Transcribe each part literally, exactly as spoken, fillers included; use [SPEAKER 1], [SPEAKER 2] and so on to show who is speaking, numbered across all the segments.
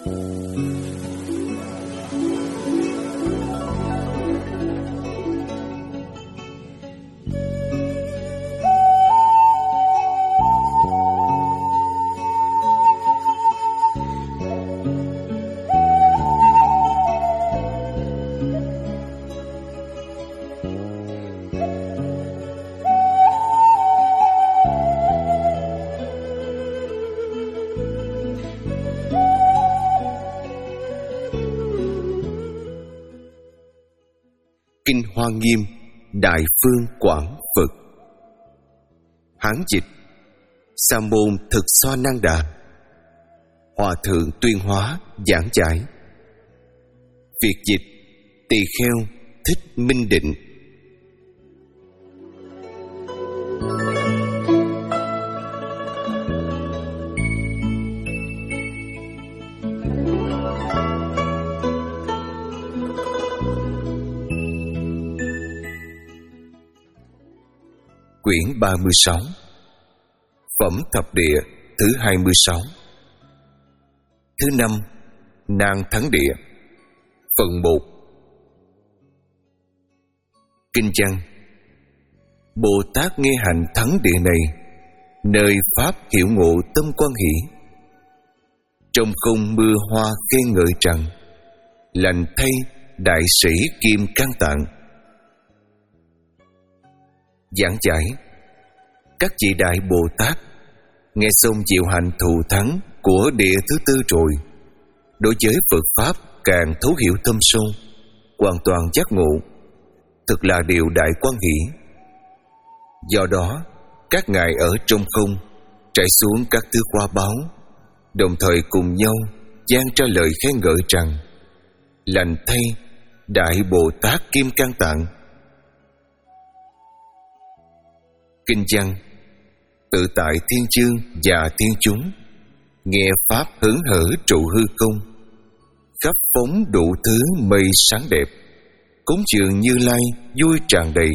[SPEAKER 1] Kinh Hoa Nghiêm Đại Phương Quảng Phật. Hán dịch Sa môn Thực Xoa Năng Đà. Hòa thượng Tuyên Hóa giảng giải. Việt dịch Tỳ Kheo Thích Minh Định. Quyển ba mươi sáu. Phẩm Thập Địa thứ hai mươi sáu. Thứ năm, Nan Thắng Địa. Phần một. Kinh văn. Bồ Tát nghe hành thắng địa này, nơi pháp hiểu ngộ tâm quan hỷ. Trong không mưa hoa khen ngợi rằng, lành thay đại sĩ Kim Cang Tạng. Giảng giải. Các vị đại Bồ Tát nghe xong diệu hành thù thắng của địa thứ tư rồi, đối với Phật pháp càng thấu hiểu thâm sâu, hoàn toàn giác ngộ, thực là điều đại quan hỷ. Do đó, các ngài ở trong không trải xuống các thứ khoa báo, đồng thời cùng nhau giang ra lời khen ngợi rằng, lành thay đại Bồ Tát Kim Cang Tạng. Kinh văn. Tự tại thiên chương và thiên chúng nghe pháp hớn hở trụ hư không, khắp phóng đủ thứ mây sáng đẹp, cúng dường Như Lai vui tràn đầy.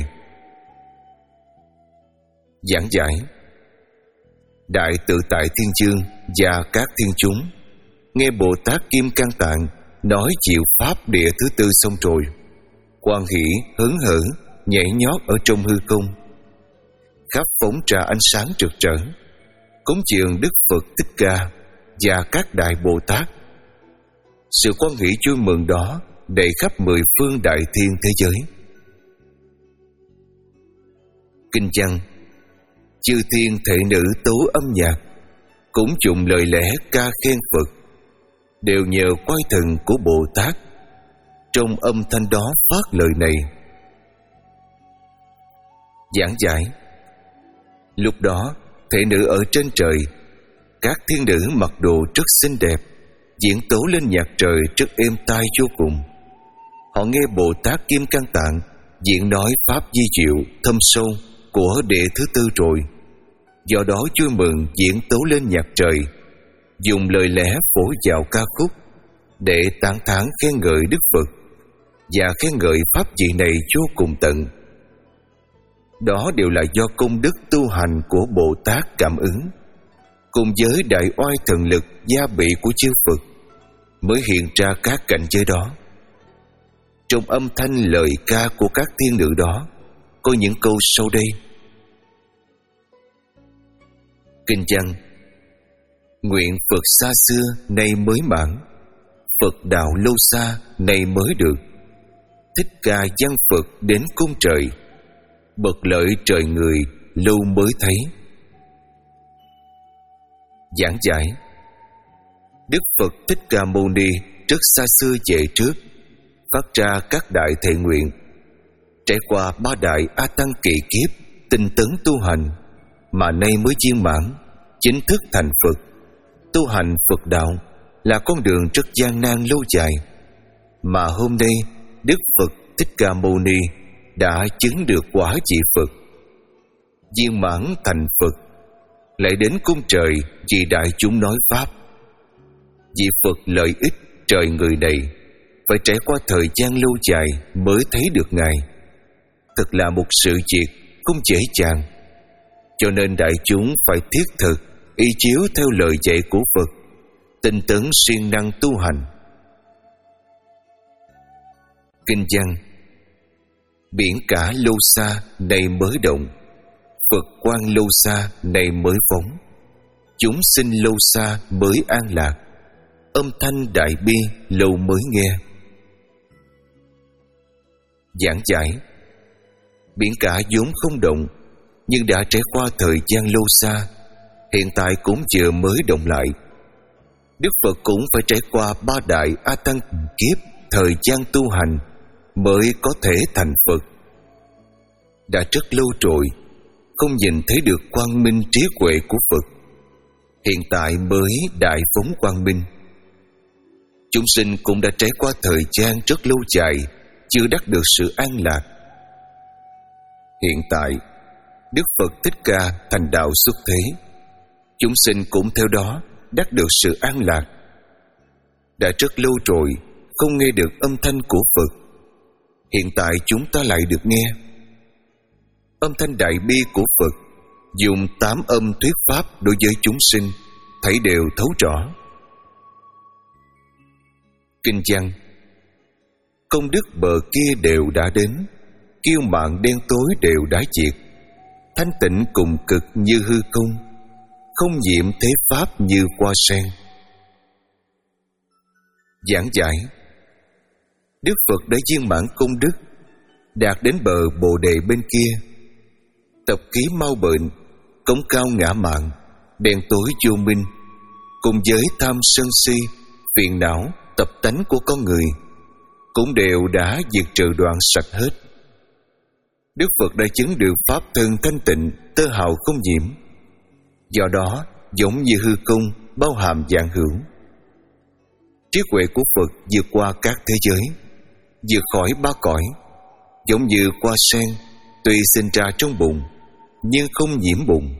[SPEAKER 1] Giảng giải. Đại tự tại thiên chương và các thiên chúng nghe Bồ Tát Kim Cang Tạng nói chịu pháp địa thứ tư xong rồi, hoan hỷ hớn hở nhảy nhót ở trong hư không, khắp phóng ra ánh sáng rực rỡ, cúng dường Đức Phật Thích Ca và các đại Bồ Tát. Sự hoan hỷ vui mừng đó đầy khắp mười phương đại thiên thế giới. Kinh văn. Chư thiên thể nữ tấu âm nhạc, cũng dùng lời lẽ ca khen Phật, đều nhờ quay thần của Bồ Tát. Trong âm thanh đó phát lời này. Giảng giải. Lúc đó, thể nữ ở trên trời, các thiên nữ mặc đồ rất xinh đẹp, diễn tấu lên nhạc trời rất êm tai vô cùng. Họ nghe Bồ Tát Kim Cang Tạng diễn nói pháp di diệu thâm sâu của địa thứ tư rồi, do đó vui mừng diễn tấu lên nhạc trời, dùng lời lẽ phổ vào ca khúc để tán thán khen ngợi Đức Phật và khen ngợi pháp vị này vô cùng tận. Đó đều là do công đức tu hành của Bồ Tát cảm ứng, cùng với đại oai thần lực gia bị của chư Phật, mới hiện ra các cảnh giới đó. Trong âm thanh lời ca của các thiên nữ đó có những câu sau đây. Kinh văn. Nguyện Phật xa xưa nay mới mãn, Phật đạo lâu xa nay mới được, Thích Ca văn Phật đến cung trời, bậc lợi trời người lâu mới thấy. Giảng giải. Đức Phật Thích Ca Mâu Ni rất xa xưa về trước phát ra các đại thệ nguyện, trải qua ba đại A Tăng kỳ kiếp tinh tấn tu hành, mà nay mới viên mãn, chính thức thành Phật. Tu hành Phật đạo là con đường rất gian nan lâu dài, mà hôm nay Đức Phật Thích Ca Mâu Ni đã chứng được quả vị Phật, viên mãn thành Phật, lại đến cung trời vì đại chúng nói pháp. Vị Phật lợi ích trời người này phải trải qua thời gian lâu dài mới thấy được Ngài, thật là một sự việc không dễ dàng. Cho nên đại chúng phải thiết thực y chiếu theo lời dạy của Phật, tinh tấn siêng năng tu hành. Kinh văn: biển cả lâu xa này mới động, Phật quang lâu xa này mới phóng, chúng sinh lâu xa mới an lạc, âm thanh đại bi lâu mới nghe. Giảng giải: biển cả vốn không động, nhưng đã trải qua thời gian lâu xa, hiện tại cũng vừa mới động lại. Đức Phật cũng phải trải qua ba đại A Tăng kiếp thời gian tu hành mới có thể thành Phật. Đã rất lâu rồi không nhìn thấy được quang minh trí huệ của Phật, hiện tại mới đại phóng quang minh. Chúng sinh cũng đã trải qua thời gian rất lâu dài, chưa đắc được sự an lạc. Hiện tại Đức Phật Thích Ca thành đạo xuất thế, chúng sinh cũng theo đó đắc được sự an lạc. Đã rất lâu rồi không nghe được âm thanh của Phật, hiện tại chúng ta lại được nghe. Âm thanh đại bi của Phật dùng tám âm thuyết pháp đối với chúng sinh, thấy đều thấu rõ. Kinh văn: công đức bờ kia đều đã đến, kiêu mạn đen tối đều đã diệt, thanh tịnh cùng cực như hư không, không nhiễm thế pháp như hoa sen. Giảng giải: Đức Phật đã viên mãn công đức, đạt đến bờ Bồ Đề bên kia. Tập khí mau bệnh, cống cao ngã mạn, đen tối vô minh, cùng với tham sân si, phiền não, tập tánh của con người cũng đều đã diệt trừ đoạn sạch hết. Đức Phật đã chứng được pháp thân thanh tịnh, tơ hào không nhiễm. Do đó giống như hư không, bao hàm vạn hữu. Trí huệ của Phật vượt qua các thế giới, vượt khỏi ba cõi, giống như hoa sen tuy sinh ra trong bùn nhưng không nhiễm bùn.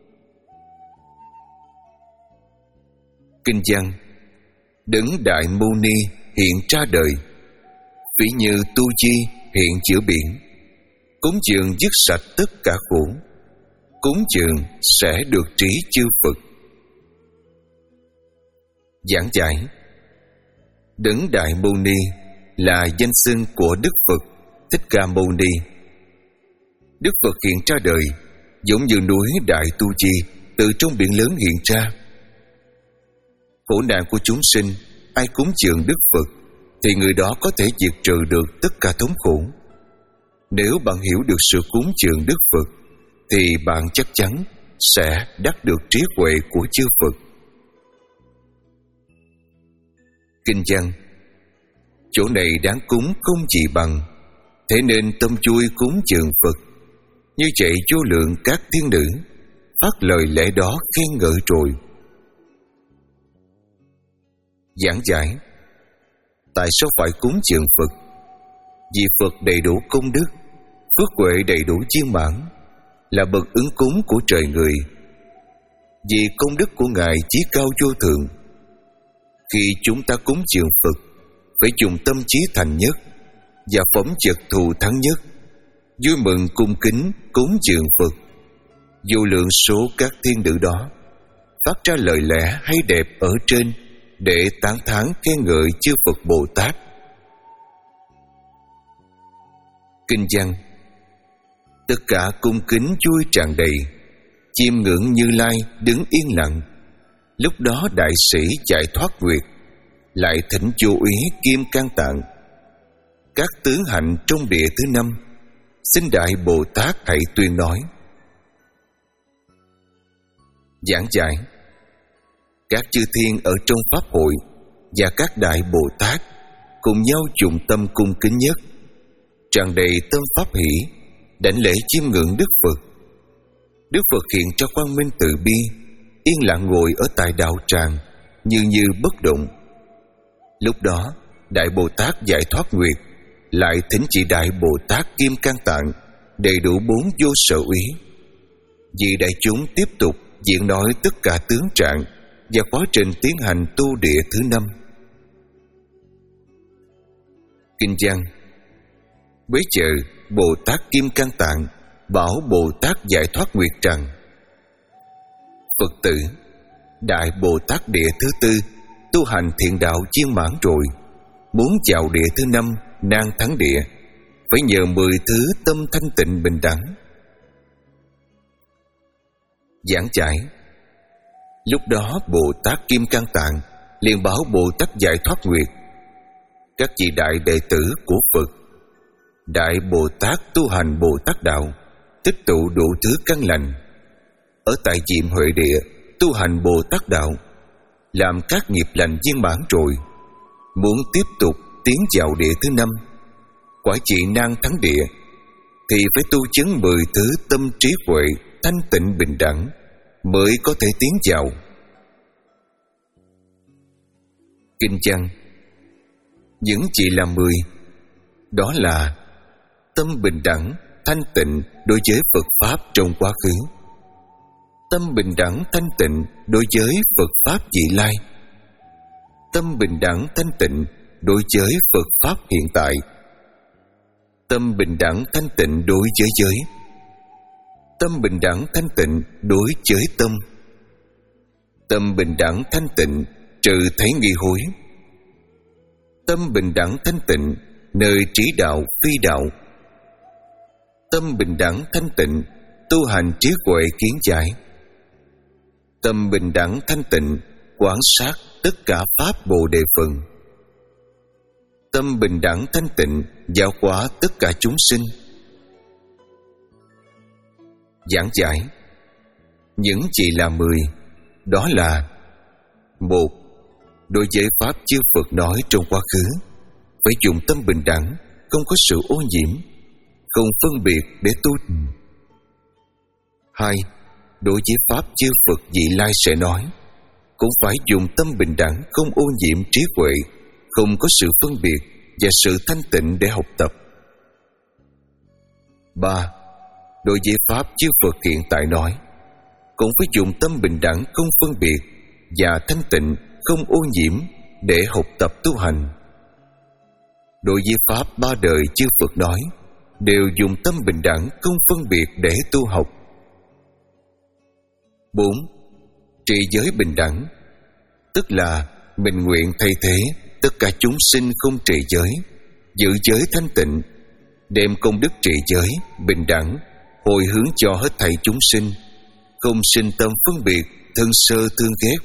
[SPEAKER 1] Kinh văn: đấng đại mâu ni hiện ra đời, ví như tu chi hiện giữa biển, cúng dường dứt sạch tất cả khổ, cúng dường sẽ được trí chư Phật. Giảng giải: đấng đại mâu ni là danh xưng của Đức Phật Thích Ca Mâu Ni. Đức Phật hiện ra đời giống như núi Đại Tu Chi từ trong biển lớn hiện ra. Khổ nạn của chúng sinh, ai cúng dường Đức Phật thì người đó có thể diệt trừ được tất cả thống khổ. Nếu bạn hiểu được sự cúng dường Đức Phật thì bạn chắc chắn sẽ đắc được trí huệ của chư Phật. Kinh văn: chỗ này đáng cúng không gì bằng, thế nên tâm vui cúng dường Phật. Như vậy vô lượng các thiên nữ phát lời lẽ đó khen ngợi rồi. Giảng giải: tại sao phải cúng dường Phật? Vì Phật đầy đủ công đức, phước huệ đầy đủ viên mãn, là bậc ứng cúng của trời người. Vì công đức của Ngài chí cao vô thượng. Khi chúng ta cúng dường Phật, phải dùng tâm trí thành nhất và phẩm chất thù thắng nhất, vui mừng cung kính cúng dường Phật. Vô lượng số các thiên nữ đó phát ra lời lẽ hay đẹp ở trên để tán thán khen ngợi chư Phật Bồ Tát. Kinh văn: tất cả cung kính vui tràn đầy, chiêm ngưỡng Như Lai đứng yên lặng. Lúc đó đại sĩ giải thoát nguyệt lại thỉnh vô úy Kim Cang Tạng. Các tướng hạnh trong địa thứ năm, xin Đại Bồ Tát hãy tuyên nói. Giảng giải: các chư thiên ở trong pháp hội và các đại Bồ Tát cùng nhau dùng tâm cung kính nhất, tràn đầy tâm pháp hỷ, đảnh lễ chiêm ngưỡng Đức Phật. Đức Phật hiện ra quang minh từ bi, yên lặng ngồi ở tại đạo tràng, như như bất động. Lúc đó Đại Bồ Tát giải thoát nguyệt lại thỉnh chỉ Đại Bồ Tát Kim Cang Tạng đầy đủ bốn vô sở úy. Vì đại chúng tiếp tục diễn nói tất cả tướng trạng và quá trình tiến hành tu địa thứ năm. Kinh văn: bấy giờ Bồ Tát Kim Cang Tạng bảo Bồ Tát giải thoát nguyệt rằng: Phật tử, Đại Bồ Tát địa thứ tư tu hành thiện đạo viên mãn rồi, muốn vào địa thứ năm nan thắng địa, phải nhờ mười thứ tâm thanh tịnh bình đẳng. Giảng giải. Lúc đó Bồ Tát Kim Cang Tạng liền bảo Bồ Tát Giải Thoát Nguyệt: các vị đại đệ tử của Phật, Đại Bồ Tát tu hành Bồ Tát đạo, tích tụ đủ thứ căn lành, ở tại Diệm Huệ Địa tu hành Bồ Tát đạo, làm các nghiệp lành viên mãn rồi, muốn tiếp tục tiến vào địa thứ năm, quả vị nan thắng địa, thì phải tu chứng mười thứ tâm trí huệ thanh tịnh bình đẳng mới có thể tiến vào. Kinh văn. Những chỉ là mười, đó là tâm bình đẳng thanh tịnh đối với Phật Pháp trong quá khứ, tâm bình đẳng thanh tịnh đối với Phật Pháp vị lai, tâm bình đẳng thanh tịnh đối với Phật Pháp hiện tại, tâm bình đẳng thanh tịnh đối với giới, tâm bình đẳng thanh tịnh đối với tâm, tâm bình đẳng thanh tịnh trừ thấy nghi hối, tâm bình đẳng thanh tịnh nơi trí đạo phi đạo, tâm bình đẳng thanh tịnh tu hành trí huệ kiến giải, tâm bình đẳng thanh tịnh quán sát tất cả pháp Bồ Đề phần, tâm bình đẳng thanh tịnh giáo hóa tất cả chúng sinh. Giảng giải. Những chỉ là mười, đó là: một. Đối với pháp chư Phật nói trong quá khứ, phải dùng tâm bình đẳng, không có sự ô nhiễm, không phân biệt để tu. Hai. Đối với pháp chư Phật vị lai sẽ nói, cũng phải dùng tâm bình đẳng, không ô nhiễm trí huệ, không có sự phân biệt và sự thanh tịnh để học tập. Ba. Đối với pháp chư Phật hiện tại nói, cũng phải dùng tâm bình đẳng, không phân biệt và thanh tịnh, không ô nhiễm để học tập tu hành. Đối với pháp ba đời chư Phật nói, đều dùng tâm bình đẳng, không phân biệt để tu học. Bốn. Trì giới bình đẳng, tức là mình nguyện thay thế tất cả chúng sinh không trì giới, giữ giới thanh tịnh, đem công đức trì giới bình đẳng hồi hướng cho hết thảy chúng sinh, không sinh tâm phân biệt, thân sơ thương ghét.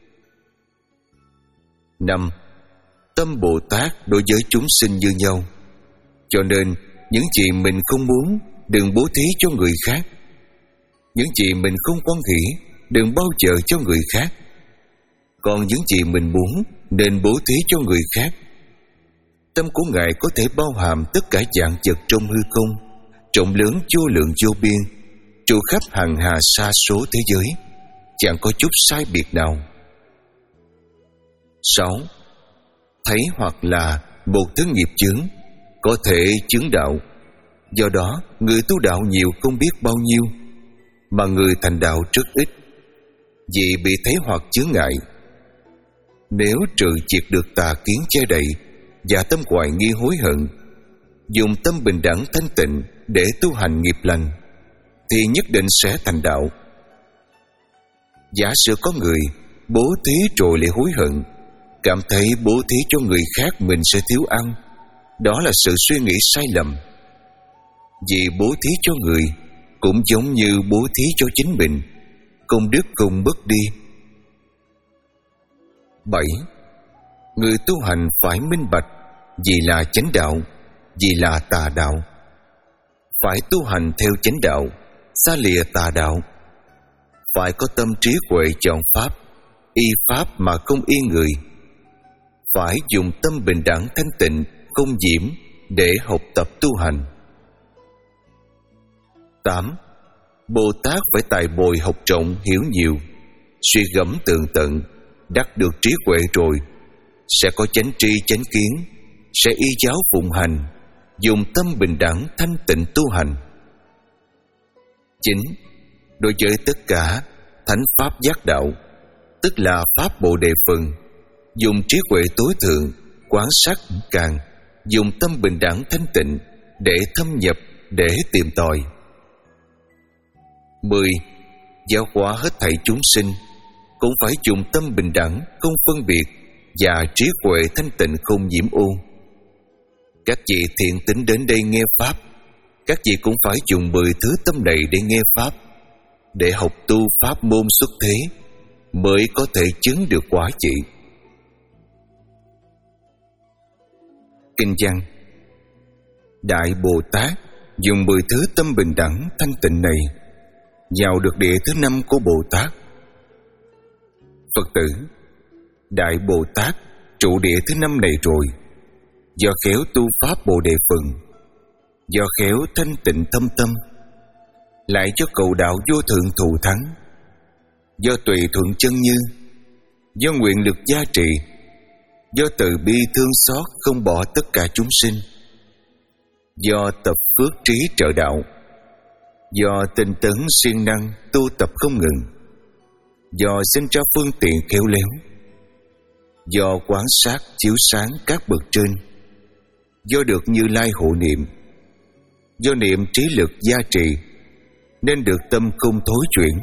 [SPEAKER 1] Năm. Tâm Bồ Tát đối với chúng sinh như nhau, cho nên những gì mình không muốn đừng bố thí cho người khác, những gì mình không quan hỷ đừng bao giờ cho người khác, còn những gì mình muốn nên bố thí cho người khác. Tâm của Ngài có thể bao hàm tất cả dạng vật trong hư không, rộng lớn vô lượng vô biên, trụ khắp hằng hà sa số thế giới, chẳng có chút sai biệt nào. Sáu. Thấy hoặc là một thứ nghiệp chướng có thể chứng đạo, do đó người tu đạo nhiều không biết bao nhiêu, mà người thành đạo rất ít, vì bị thấy hoặc chướng ngại. Nếu trừ triệt được tà kiến che đậy và tâm hoài nghi hối hận, dùng tâm bình đẳng thanh tịnh để tu hành nghiệp lành, thì nhất định sẽ thành đạo. Giả sử có người bố thí rồi lại hối hận, cảm thấy bố thí cho người khác mình sẽ thiếu ăn, đó là sự suy nghĩ sai lầm. Vì bố thí cho người cũng giống như bố thí cho chính mình, công đức không mất đi. Bảy. Người tu hành phải minh bạch gì là chánh đạo, gì là tà đạo. Phải tu hành theo chánh đạo, xa lìa tà đạo. Phải có tâm trí huệ chọn pháp, y pháp mà không y người. Phải dùng tâm bình đẳng thanh tịnh, không nhiễm để học tập tu hành. Tám. Bồ Tát phải tài bồi học rộng hiểu nhiều, suy gẫm tường tận, đắc được trí huệ rồi, sẽ có chánh tri chánh kiến, sẽ y giáo phụng hành, dùng tâm bình đẳng thanh tịnh tu hành. Chín. Đối với tất cả thánh pháp giác đạo, tức là pháp Bồ Đề phần, dùng trí huệ tối thượng quán sát càng, dùng tâm bình đẳng thanh tịnh để thâm nhập, để tìm tòi. Mười. Giáo hóa hết thảy chúng sinh, cũng phải dùng tâm bình đẳng, không phân biệt và trí huệ thanh tịnh không nhiễm ô. Các vị thiện tín đến đây nghe pháp, các vị cũng phải dùng mười thứ tâm này để nghe pháp, để học tu pháp môn xuất thế, mới có thể chứng được quả vị. Kinh văn: Đại Bồ Tát dùng mười thứ tâm bình đẳng thanh tịnh này vào được địa thứ năm của Bồ Tát. Phật tử, Đại Bồ Tát trụ địa thứ năm này rồi, do khéo tu pháp Bồ Đề Phần, do khéo thanh tịnh thâm tâm, lại cho cầu đạo vô thượng thù thắng, do tùy thuận chân như, do nguyện lực gia trì, do từ bi thương xót không bỏ tất cả chúng sinh, do tập phước trí trợ đạo, do tinh tấn siêng năng tu tập không ngừng, do sinh ra phương tiện khéo léo, do quán sát chiếu sáng các bậc trên, do được Như Lai hộ niệm, do niệm trí lực gia trì, nên được tâm không thối chuyển.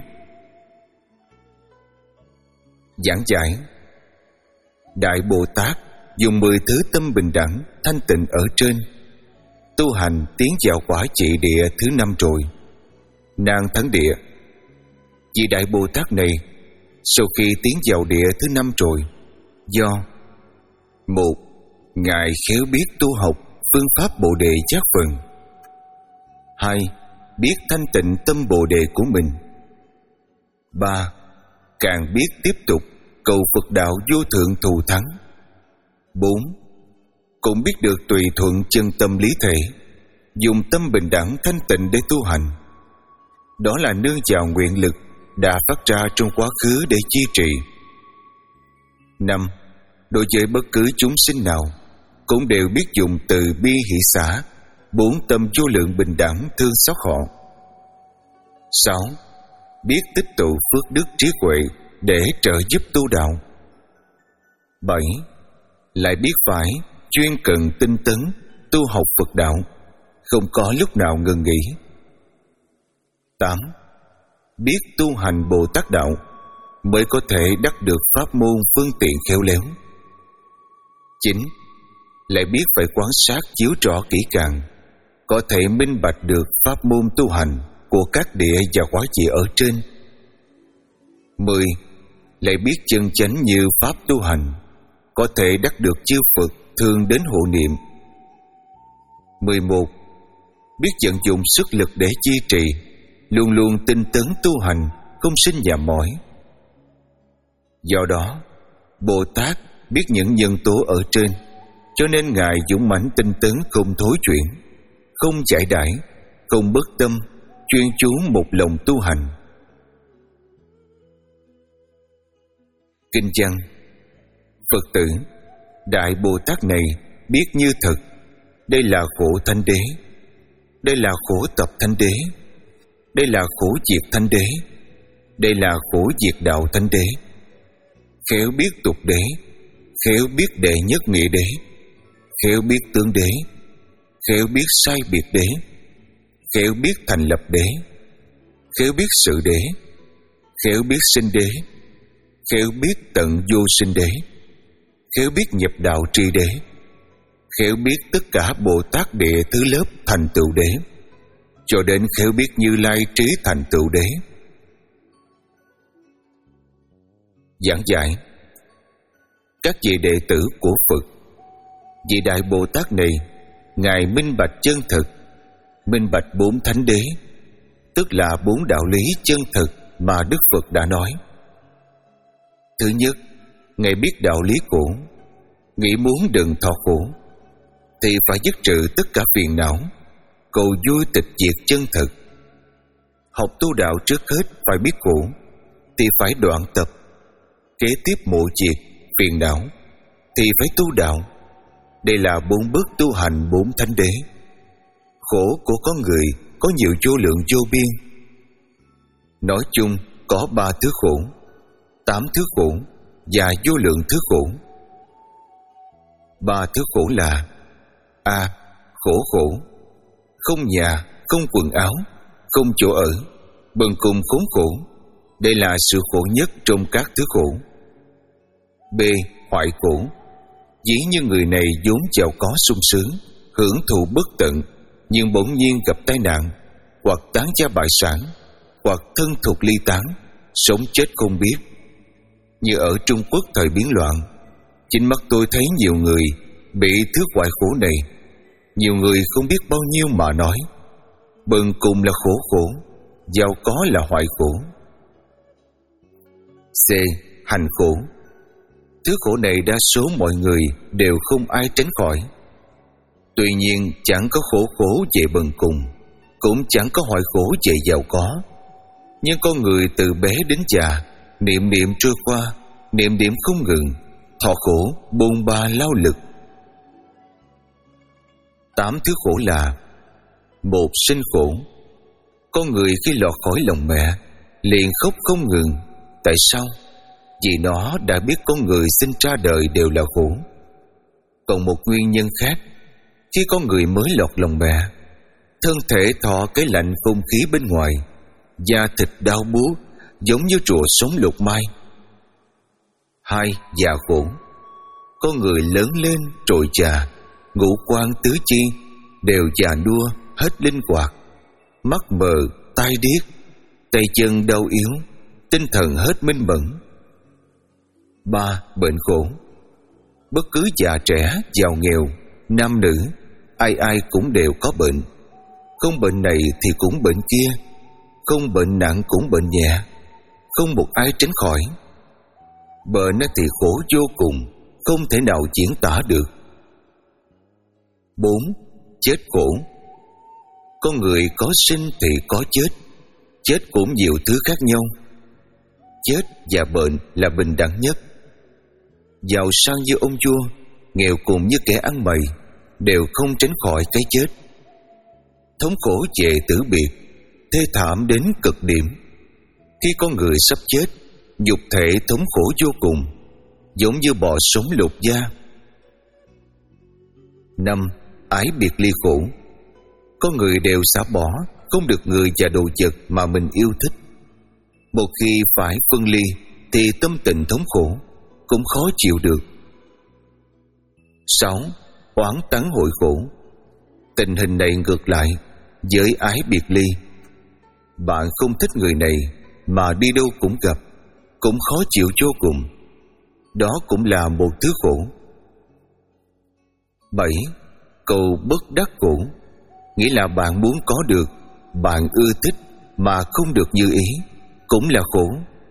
[SPEAKER 1] Giảng giải: Đại Bồ Tát dùng mười thứ tâm bình đẳng thanh tịnh ở trên, tu hành tiến vào quả vị địa thứ năm rồi, nàng thắng địa. Vị Đại Bồ Tát này sau khi tiến vào địa thứ năm rồi, do: một, Ngài khéo biết tu học phương pháp Bồ Đề giác phần. Hai, biết thanh tịnh tâm Bồ Đề của mình. Ba, càng biết tiếp tục cầu Phật đạo vô thượng thù thắng. Bốn, cũng biết được tùy thuận chân tâm lý thể, dùng tâm bình đẳng thanh tịnh để tu hành. Đó là nương vào nguyện lực đã phát ra trong quá khứ để chi trì. Năm, đối với bất cứ chúng sinh nào cũng đều biết dùng từ bi hỷ xả, bốn tâm vô lượng bình đẳng thương xót họ. Sáu, biết tích tụ phước đức trí huệ để trợ giúp tu đạo. Bảy, lại biết phải chuyên cần tinh tấn tu học Phật đạo, không có lúc nào ngừng nghỉ. Tám, biết tu hành Bồ Tát đạo mới có thể đắc được pháp môn phương tiện khéo léo. Chín, lại biết phải quan sát chiếu rõ kỹ càng, có thể minh bạch được pháp môn tu hành của các địa và quả vị ở trên. Mười, lại biết chân chánh như pháp tu hành, có thể đắc được chư Phật thường đến hộ niệm. Mười một, biết vận dụng sức lực để chi trì, luôn luôn tinh tấn tu hành, không sinh nhàm mỏi. Do đó, Bồ Tát biết những nhân tố ở trên, cho nên Ngài dũng mãnh tinh tấn không thối chuyển, không giải đãi, không bất tâm, chuyên chú một lòng tu hành. Kinh văn: Phật tử, Đại Bồ Tát này biết như thật, đây là khổ Thánh Đế, đây là khổ tập Thánh Đế, đây là khổ diệt Thánh Đế, đây là khổ diệt đạo Thánh Đế. Khéo biết tục đế, khéo biết đệ nhất nghĩa đế, khéo biết tướng đế, khéo biết sai biệt đế, khéo biết thành lập đế, khéo biết sự đế, khéo biết sinh đế, khéo biết tận vô sinh đế, khéo biết nhập đạo tri đế, khéo biết tất cả Bồ Tát địa thứ lớp thành tựu đế, cho đến khéo biết Như Lai trí thành tựu đế. Giảng giải: Các vị đệ tử của Phật, vị Đại Bồ Tát này, Ngài minh bạch chân thực, minh bạch bốn thánh đế, tức là bốn đạo lý chân thực mà Đức Phật đã nói. Thứ nhất, Ngài biết đạo lý khổ, nghĩ muốn đừng thọ khổ, thì phải dứt trừ tất cả phiền não, cầu vui tịch diệt chân thực. Học tu đạo trước hết phải biết khổ, thì phải đoạn tập, kế tiếp mộ diệt phiền não, thì phải tu đạo. Đây là bốn bước tu hành bốn thánh đế. Khổ của con người có nhiều vô lượng vô biên. Nói chung có ba thứ khổ, tám thứ khổ và vô lượng thứ khổ. Ba thứ khổ là: A. Khổ khổ, không nhà, không quần áo, không chỗ ở, bần cùng khốn khổ. Đây là sự khổ nhất trong các thứ khổ. B. hoại khổ. Dĩ như người này vốn giàu có sung sướng, hưởng thụ bất tận, nhưng bỗng nhiên gặp tai nạn, hoặc tán gia bại sản, hoặc thân thuộc ly tán, sống chết không biết. Như ở Trung Quốc thời biến loạn, chính mắt tôi thấy nhiều người bị thứ hoại khổ này. Nhiều người không biết bao nhiêu mà nói, bần cùng là khổ khổ, giàu có là hoại khổ. C. Hành khổ. Thứ khổ này đa số mọi người đều không ai tránh khỏi. Tuy nhiên chẳng có khổ khổ về bần cùng, cũng chẳng có hoại khổ về giàu có. Nhưng con người từ bé đến già, niệm niệm trôi qua, niệm niệm không ngừng, thọ khổ, bôn ba lao lực. Tám thứ khổ là: một. Sinh khổ. Con người khi lọt khỏi lòng mẹ liền khóc không ngừng. Tại sao? Vì nó đã biết con người sinh ra đời đều là khổ. Còn một nguyên nhân khác, khi con người mới lọt lòng mẹ, thân thể thọ cái lạnh không khí bên ngoài, da thịt đau buốt giống như rùa sống lục mai. Hai. Già khổ. Con người lớn lên trồi già, ngũ quan tứ chi đều già nua hết linh hoạt, mắt mờ, tai điếc, tay chân đau yếu, tinh thần hết minh mẫn. Ba. Bệnh khổ. Bất cứ già trẻ, giàu nghèo, nam nữ, ai ai cũng đều có bệnh. Không bệnh này thì cũng bệnh kia, không bệnh nặng cũng bệnh nhẹ, không một ai tránh khỏi. Bệnh thì khổ vô cùng, không thể nào diễn tả được. Bốn. Chết khổ. Con người có sinh thì có chết. Chết cũng nhiều thứ khác nhau. Chết và bệnh là bình đẳng nhất. Giàu sang như ông vua, nghèo cùng như kẻ ăn mày, đều không tránh khỏi cái chết. Thống khổ về tử biệt, thê thảm đến cực điểm. Khi con người sắp chết, nhục thể thống khổ vô cùng, giống như bò sống lột da. Năm. Ái biệt ly khổ. Con người đều xả bỏ, không được người và đồ vật mà mình yêu thích. Một khi phải phân ly thì tâm tình thống khổ, cũng khó chịu được. Sáu. Oán tán hội khổ. Tình hình này ngược lại với ái biệt ly. Bạn không thích người này mà đi đâu cũng gặp, cũng khó chịu vô cùng. Đó cũng là một thứ khổ. Bảy. Cầu bất đắc khổ. Nghĩa là bạn muốn có được, bạn ưa thích mà không được như ý, cũng là khổ.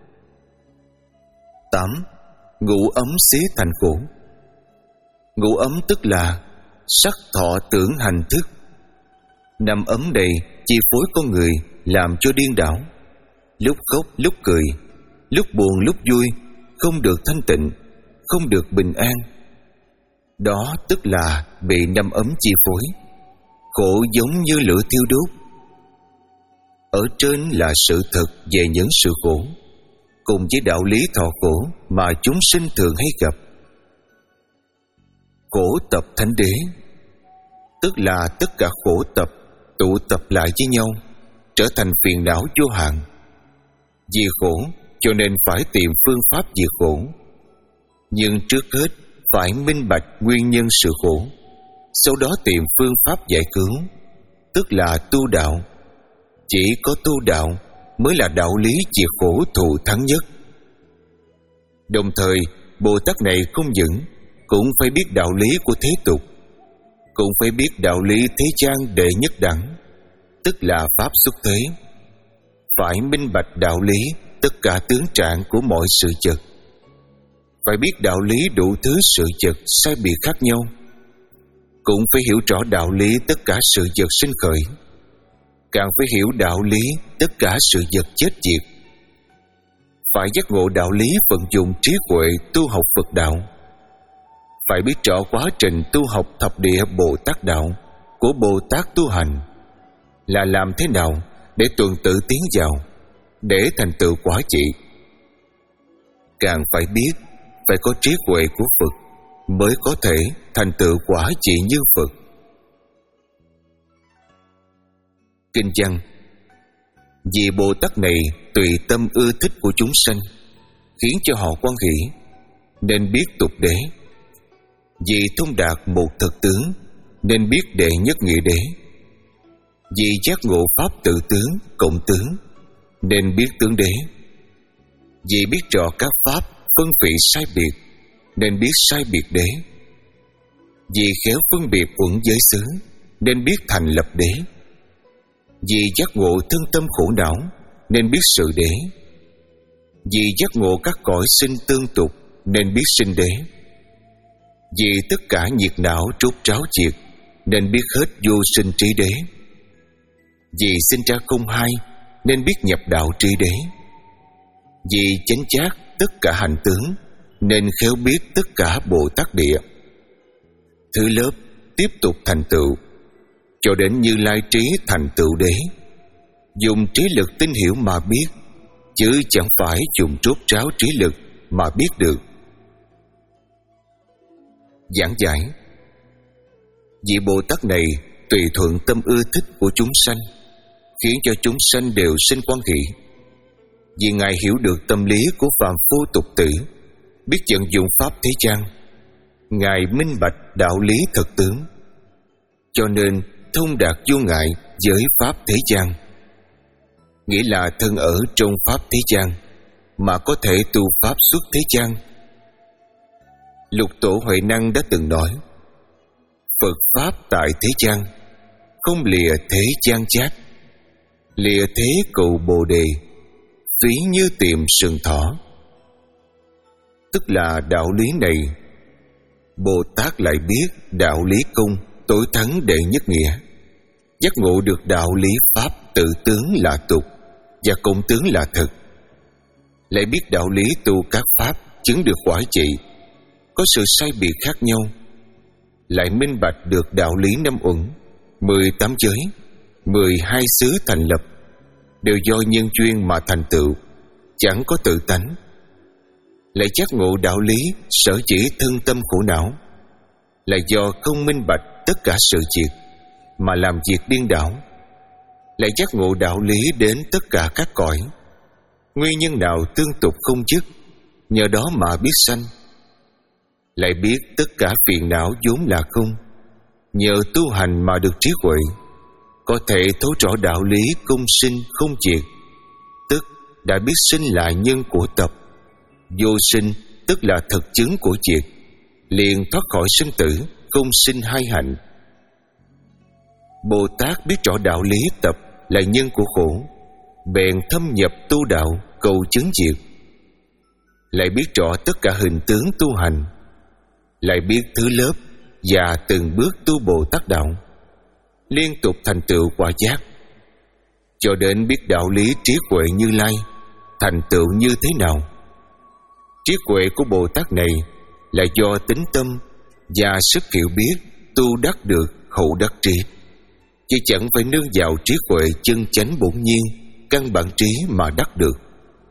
[SPEAKER 1] Tám. Ngũ ấm xế thành khổ. Ngũ ấm tức là sắc thọ tưởng hành thức. Năm ấm này chi phối con người, làm cho điên đảo, lúc khóc lúc cười, lúc buồn lúc vui, không được thanh tịnh, không được bình an. Đó tức là bị năm ấm chi phối. Khổ giống như lửa thiêu đốt. Ở trên là sự thật về những sự khổ, cùng với đạo lý thọ khổ mà chúng sinh thường hay gặp. Khổ tập thánh đế, tức là tất cả khổ tập tụ tập lại với nhau, trở thành phiền não vô hạn. Vì khổ cho nên phải tìm phương pháp diệt khổ. Nhưng trước hết phải minh bạch nguyên nhân sự khổ, sau đó tìm phương pháp giải cứu, tức là tu đạo. Chỉ có tu đạo mới là đạo lý diệt khổ thù thắng nhất. Đồng thời Bồ Tát này không những cũng phải biết đạo lý của thế tục, cũng phải biết đạo lý thế gian đệ nhất đẳng, tức là pháp xuất thế. Phải minh bạch đạo lý tất cả tướng trạng của mọi sự vật, phải biết đạo lý đủ thứ sự vật sai biệt khác nhau, cũng phải hiểu rõ đạo lý tất cả sự vật sinh khởi, càng phải hiểu đạo lý tất cả sự vật chết diệt. Phải giác ngộ đạo lý vận dụng trí huệ tu học Phật đạo, phải biết rõ quá trình tu học thập địa Bồ Tát đạo của Bồ Tát tu hành là làm thế nào để tuần tự tiến vào, để thành tựu quả trị. Càng phải biết, phải có trí huệ của Phật mới có thể thành tựu quả trị như Phật. Kinh văn: vì Bồ Tát này tùy tâm ưa thích của chúng sanh, khiến cho họ hoan hỷ, nên biết tục đế. Vì thông đạt một thực tướng, nên biết đệ nhất nghĩa đế. Vì giác ngộ pháp tự tướng, cộng tướng, nên biết tướng đế. Vì biết rõ các pháp phân vị sai biệt, nên biết sai biệt đế. Vì khéo phân biệt uẩn giới xứ, nên biết thành lập đế. Vì giác ngộ thân tâm khổ não, nên biết sự đế. Vì giác ngộ các cõi sinh tương tục, nên biết sinh đế. Vì tất cả nhiệt não trút ráo triệt, nên biết hết vô sinh trí đế. Vì sinh ra không hai, nên biết nhập đạo trí đế. Vì chánh giác tất cả hành tướng, nên khéo biết tất cả Bồ Tát địa. Thứ lớp tiếp tục thành tựu, cho đến Như Lai trí thành tựu đế. Dùng trí lực tinh hiểu mà biết, chứ chẳng phải dùng trút ráo trí lực mà biết được. Giảng giải: vị Bồ Tát này tùy thuận tâm ưa thích của chúng sanh, khiến cho chúng sanh đều sinh quan hỷ. Vì Ngài hiểu được tâm lý của phàm phu tục tử, biết vận dụng pháp thế gian, Ngài minh bạch đạo lý thực tướng, cho nên thông đạt vô ngại với pháp thế gian. Nghĩa là thân ở trong pháp thế gian mà có thể tu pháp xuất thế gian. Lục Tổ Huệ Năng đã từng nói: Phật pháp tại thế gian, không lìa thế gian chát, lìa thế cầu Bồ đề, phí như tìm sừng thỏ. Tức là đạo lý này, Bồ Tát lại biết đạo lý công tối thắng đệ nhất nghĩa, giác ngộ được đạo lý pháp tự tướng là tục và cộng tướng là thực, lại biết đạo lý tu các pháp chứng được quả trị có sự sai biệt khác nhau, lại minh bạch được đạo lý năm uẩn, mười tám giới, mười hai xứ thành lập, đều do nhân duyên mà thành tựu, chẳng có tự tánh. Lại giác ngộ đạo lý sở chỉ thân tâm khổ não, lại do không minh bạch tất cả sự việc mà làm việc điên đảo. Lại giác ngộ đạo lý đến tất cả các cõi, nguyên nhân nào tương tục không dứt, nhờ đó mà biết sanh. Lại biết tất cả phiền não vốn là không, nhờ tu hành mà được trí huệ, có thể thấu rõ đạo lý công sinh không diệt, tức đã biết sinh là nhân của tập, vô sinh tức là thực chứng của diệt, liền thoát khỏi sinh tử, không sinh hai hạnh. Bồ Tát biết rõ đạo lý tập là nhân của khổ, bèn thâm nhập tu đạo cầu chứng diệt. Lại biết rõ tất cả hình tướng tu hành, lại biết thứ lớp và từng bước tu Bồ Tát đạo, liên tục thành tựu quả giác, cho đến biết đạo lý trí huệ Như Lai thành tựu như thế nào. Trí huệ của Bồ Tát này là do tính tâm và sức hiểu biết tu đắc được hậu đắc trí, chứ chẳng phải nương vào trí huệ chân chánh bổn nhiên căn bản trí mà đắc được.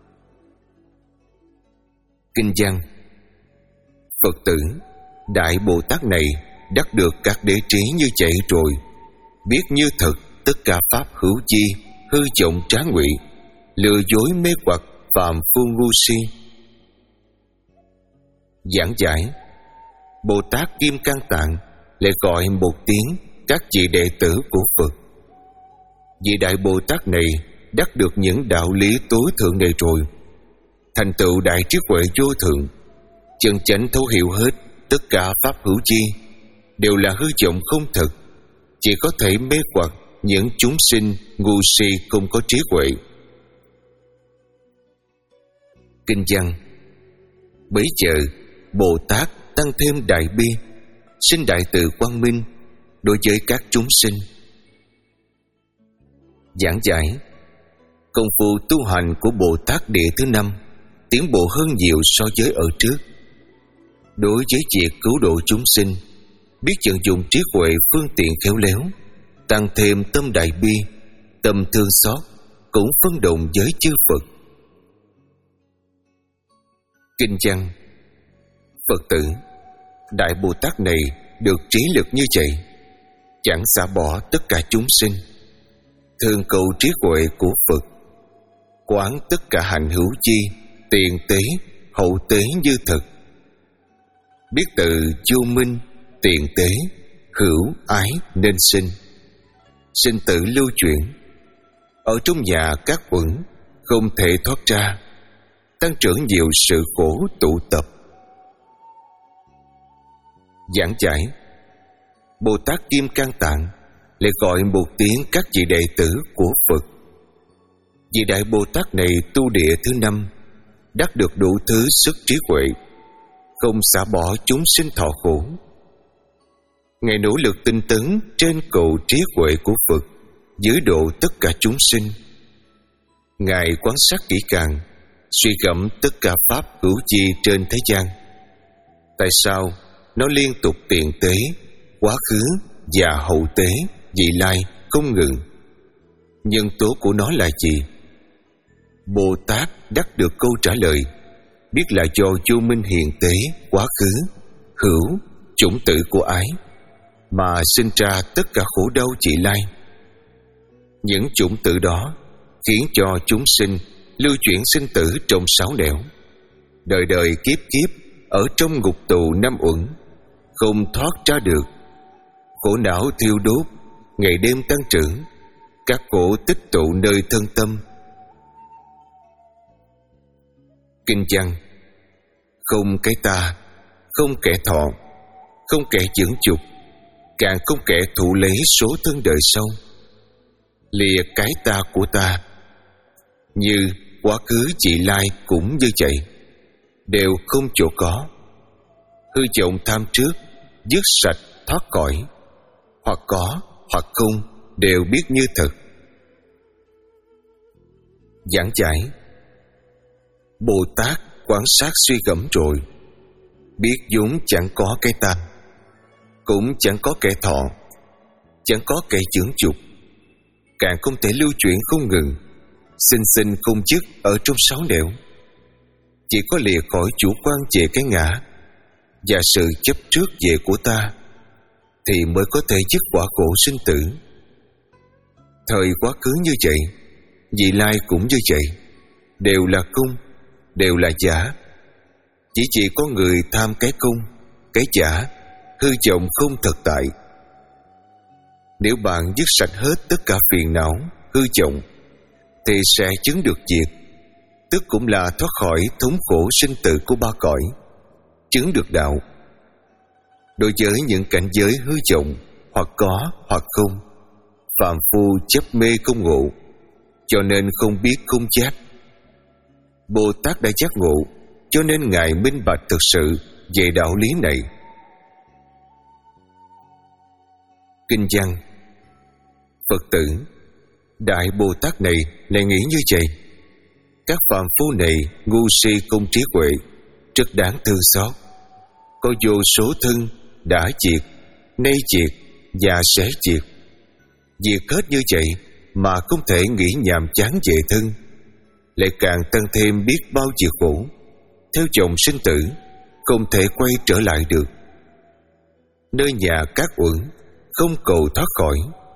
[SPEAKER 1] Kinh văn: Phật tử, Đại Bồ Tát này đắc được các đế trí như vậy rồi, biết như thật tất cả pháp hữu chi, hư vọng trá ngụy, lừa dối mê hoặc, phàm phu ngu si. Giảng giải: Bồ Tát Kim Cang Tạng lại gọi một tiếng các vị đệ tử của Phật. Vị Đại Bồ Tát này đắc được những đạo lý tối thượng này rồi, thành tựu đại trí huệ vô thượng, chân chánh thấu hiểu hết tất cả pháp hữu chi đều là hư vọng không thật, chỉ có thể mê hoặc những chúng sinh ngu si không có trí huệ. Kinh văn: Bấy giờ Bồ Tát tăng thêm đại bi, sinh đại từ quang minh đối với các chúng sinh. Giảng giải: Công phu tu hành của Bồ Tát địa thứ năm tiến bộ hơn nhiều so với ở trước. Đối với việc cứu độ chúng sinh, biết vận dụng trí huệ phương tiện khéo léo, tăng thêm tâm đại bi, tâm thương xót, cũng phân đồng với chư Phật. Kinh văn: Phật tử, Đại Bồ Tát này được trí lực như vậy, chẳng xả bỏ tất cả chúng sinh, thường cầu trí huệ của Phật, quán tất cả hành hữu chi, tiền tế, hậu tế như thật, biết từ vô minh, tiện tế, hữu ái nên sinh. Sinh tử lưu chuyển, ở trong nhà các uẩn không thể thoát ra, tăng trưởng nhiều sự khổ tụ tập. Giảng giải: Bồ Tát Kim Cang Tạng lại gọi một tiếng các vị đệ tử của Phật. Vị Đại Bồ Tát này tu địa thứ năm, đắc được đủ thứ sức trí huệ, không xả bỏ chúng sinh thọ khổ. Ngài nỗ lực tinh tấn trên cầu trí huệ của Phật, giới độ tất cả chúng sinh. Ngài quan sát kỹ càng, suy gẫm tất cả pháp hữu chi trên thế gian. Tại sao nó liên tục tiền tế, quá khứ và hậu tế, vị lai không ngừng? Nhân tố của nó là gì? Bồ Tát đắc được câu trả lời, biết là do vô minh hiện tế, quá khứ, hữu, chủng tử của ái mà sinh ra tất cả khổ đau vị lai. Những chủng tử đó khiến cho chúng sinh lưu chuyển sinh tử trong sáu nẻo, đời đời kiếp kiếp ở trong ngục tù năm uẩn, không thoát ra được. Khổ não thiêu đốt, ngày đêm tăng trưởng, các khổ tích tụ nơi thân tâm. Kinh văn: Không cái ta, không kẻ thọ, không kẻ dưỡng dục, càng không kẻ thụ lấy số thân đời sau. Lìa cái ta của ta, như quá khứ vị lai cũng như vậy, đều không chỗ có. Hư vọng tham trước, dứt sạch thoát khỏi, hoặc có hoặc không đều biết như thật. Giảng giải: Bồ Tát quan sát suy gẫm rồi, biết vốn chẳng có cái ta, cũng chẳng có kẻ thọ, chẳng có kẻ dưỡng dục, càng không thể lưu chuyển không ngừng, sinh sinh không dứt ở trong sáu nẻo. Chỉ có lìa khỏi chủ quan về cái ngã và sự chấp trước về của ta, thì mới có thể dứt quả khổ sinh tử. Thời quá khứ như vậy, vị lai cũng như vậy, đều là không, đều là giả. Chỉ chỉ có người tham cái không, cái giả, hư vọng không thật tại. Nếu bạn dứt sạch hết tất cả phiền não, hư vọng, thì sẽ chứng được diệt, tức cũng là thoát khỏi thống khổ sinh tử của ba cõi, chứng được đạo. Đối với những cảnh giới hư vọng, hoặc có hoặc không, phàm phu chấp mê không ngộ, cho nên không biết không giác. Bồ Tát đã giác ngộ, cho nên Ngài minh bạch thực sự về đạo lý này. Kinh văn: Phật tử, Đại Bồ Tát này lại nghĩ như vậy. Các phàm phu này ngu si không trí huệ, rất đáng thương xót. Có vô số thân đã diệt, nay diệt và sẽ diệt. Diệt hết như vậy mà không thể nghĩ nhàm chán về thân, lại càng tăng thêm biết bao nhiêu khổ. Theo chồng sinh tử, không thể quay trở lại được. Nơi nhà các uẩn, không cầu thoát khỏi.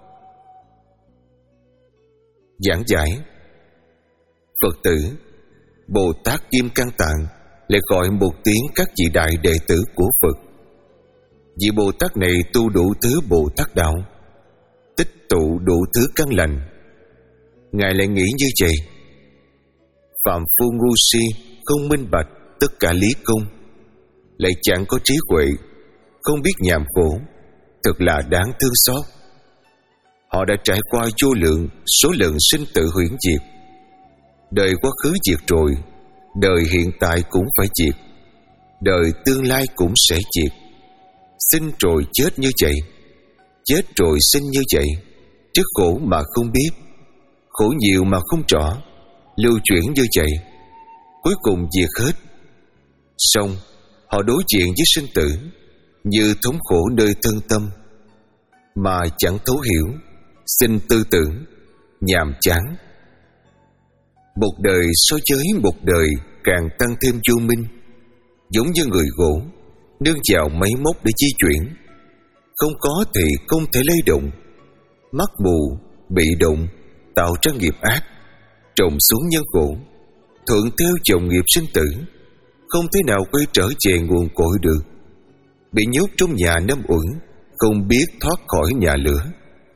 [SPEAKER 1] Giảng giải: Phật tử, Bồ Tát Kim Cang Tạng lại gọi một tiếng các vị đại đệ tử của Phật. Vị Bồ Tát này tu đủ thứ Bồ Tát đạo, tích tụ đủ thứ căn lành. Ngài lại nghĩ như vậy: phàm phu ngu si không minh bạch tất cả lý công, lại chẳng có trí huệ, không biết nhàm khổ, thật là đáng thương xót. Họ đã trải qua vô lượng số lượng sinh tử huyễn diệt. Đời quá khứ diệt rồi, đời hiện tại cũng phải diệt, đời tương lai cũng sẽ diệt. Sinh rồi chết như vậy, chết rồi sinh như vậy, trước khổ mà không biết, khổ nhiều mà không rõ, lưu chuyển như vậy, cuối cùng diệt hết. Xong họ đối diện với sinh tử như thống khổ nơi thân tâm, mà chẳng thấu hiểu, sinh tư tưởng, nhàm chán. Một đời so với một đời càng tăng thêm vô minh, giống như người gỗ nương vào máy móc để di chuyển, không có thì không thể lay động. Mắt mù, bị động, tạo ra nghiệp ác, trồng xuống nhân khổ, thuận theo dòng nghiệp sinh tử, không thể nào quay trở về nguồn cội được. bị nhốt trong nhà năm uẩn, không biết thoát khỏi nhà lửa.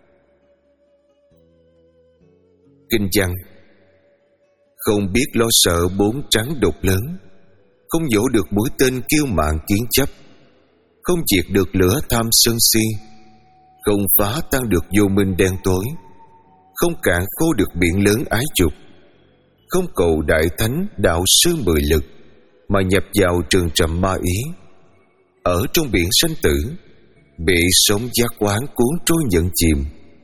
[SPEAKER 1] Kinh văn: không biết lo sợ bốn trắng độc lớn, không dỗ được mũi tên kiêu mạn kiến chấp, không diệt được lửa tham sân si, không phá tan được vô minh đen tối, không cạn khô được biển lớn ái dục, không cầu đại thánh đạo sư mười lực, mà nhập vào trường trầm ma ý, ở trong biển sanh tử, bị sóng giác quán cuốn trôi nhận chìm.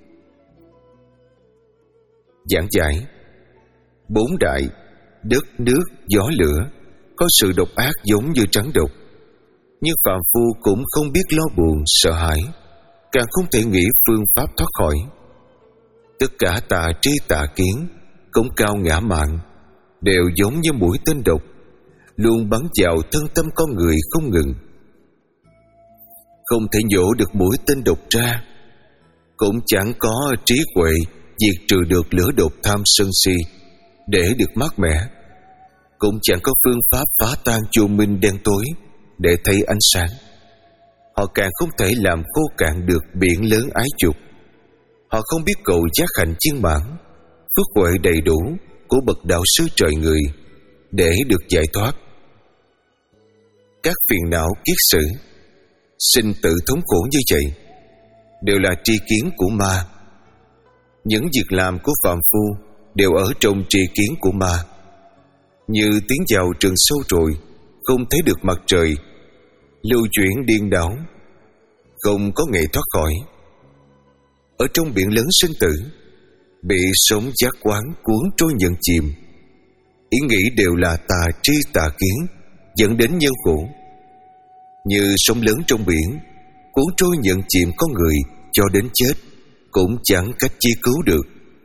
[SPEAKER 1] Giảng giải: bốn đại, đất, nước, gió, lửa, có sự độc ác giống như trắng độc, nhưng phàm phu cũng không biết lo buồn, sợ hãi, càng không thể nghĩ phương pháp thoát khỏi. Tất cả tà tri tà kiến, cũng cao ngã mạn, đều giống như mũi tên độc, luôn bắn vào thân tâm con người không ngừng. Không thể nhổ được mũi tên độc ra, cũng chẳng có trí huệ diệt trừ được lửa độc tham sân si để được mát mẻ, cũng chẳng có phương pháp phá tan vô minh đen tối để thấy ánh sáng. Họ càng không thể làm khô cạn được biển lớn ái dục. Họ không biết cầu giác hạnh viên mãn, phước huệ đầy đủ của bậc đạo sư trời người để được giải thoát. Các phiền não kiết sử, sinh tử thống khổ như vậy đều là tri kiến của ma. Những việc làm của phàm phu đều ở trong tri kiến của ma. Như tiến vào rừng sâu rồi, không thấy được mặt trời, lưu chuyển điên đảo, không có ngày thoát khỏi. Ở trong biển lớn sinh tử, bị sóng giác quán cuốn trôi nhận chìm. Ý nghĩ đều là tà tri tà kiến, dẫn đến nhân khổ. Như sóng lớn trong biển, cuốn trôi nhận chìm con người cho đến chết, cũng chẳng cách chi cứu được.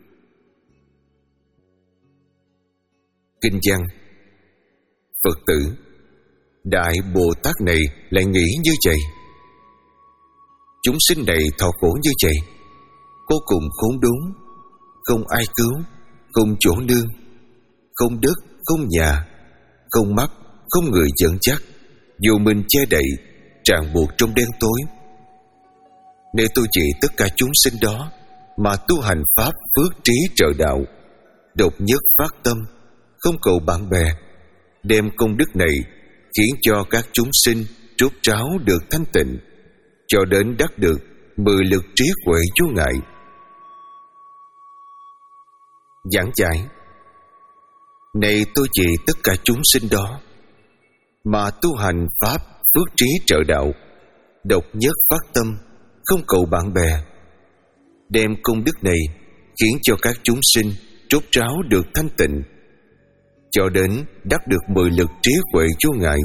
[SPEAKER 1] Kinh văn: Phật tử, Đại Bồ Tát này lại nghĩ như vậy. Chúng sinh này thọ khổ như vậy, vô cùng khốn đốn, không ai cứu, không chỗ nương, không đất, không nhà, không mắt, không người dẫn dắt, vô minh che đậy, ràng buộc trong đen tối. Nếu tôi chỉ tất cả chúng sinh đó mà tu hành pháp phước trí trợ đạo, độc nhất phát tâm, không cầu bạn bè, đem công đức này khiến cho các chúng sinh rốt ráo được thanh tịnh, cho đến đắc được mười lực trí huệ vô ngại. Giảng giải: này tôi chỉ tất cả chúng sinh đó mà tu hành pháp phước trí trợ đạo, độc nhất phát tâm, không cầu bạn bè, đem công đức này khiến cho các chúng sinh rốt ráo được thanh tịnh, cho đến đắc được mười lực trí huệ vô ngại.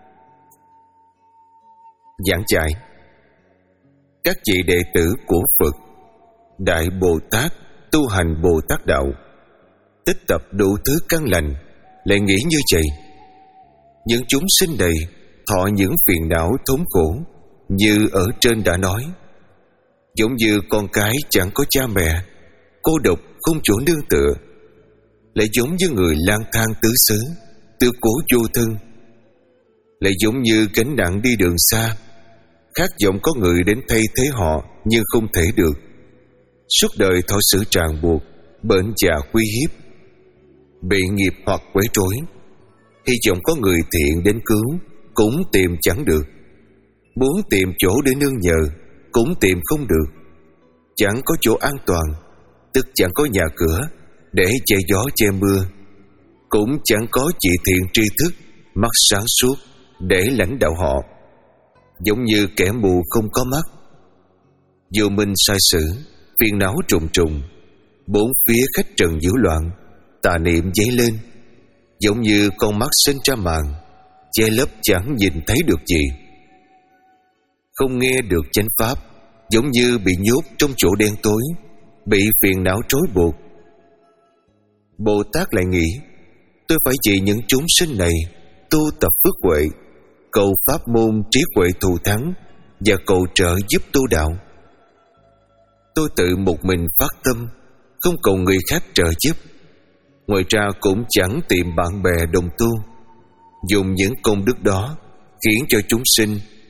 [SPEAKER 1] Giảng giải: các vị đệ tử của Phật, Đại Bồ Tát tu hành Bồ Tát đạo, tích tập đủ thứ căn lành, lại nghĩ như vậy. Những chúng sinh này thọ những phiền não thống khổ, như ở trên đã nói, giống như con cái chẳng có cha mẹ, cô độc không chỗ nương tựa, lại giống như người lang thang tứ xứ, tư cố vô thân, lại giống như gánh nặng đi đường xa, khát vọng có người đến thay thế họ nhưng không thể được, suốt đời thọ sự ràng buộc, bệnh già quy hiếp, bị nghiệp hoặc quấy rối, hy vọng có người thiện đến cứu cũng tìm chẳng được, muốn tìm chỗ để nương nhờ cũng tìm không được, chẳng có chỗ an toàn, tức chẳng có nhà cửa để che gió che mưa, cũng chẳng có chỉ thiện tri thức, mắt sáng suốt để lãnh đạo họ, giống như kẻ mù không có mắt. Vô minh sai sử, phiền não trùng trùng, bốn phía khách trần nhiễu loạn, tà niệm dấy lên, giống như con mắt sinh ra màn, che lấp chẳng nhìn thấy được gì. Không nghe được chánh pháp, giống như bị nhốt trong chỗ đen tối, bị phiền não trói buộc. Bồ Tát lại nghĩ, tôi phải vì những chúng sinh này tu tập phước huệ, cầu pháp môn trí huệ thù thắng và cầu trợ giúp tu đạo. Tôi tự một mình phát tâm, không cầu người khác trợ giúp, ngoài ra cũng chẳng tìm bạn bè đồng tu, dùng những công đức đó khiến cho chúng sinh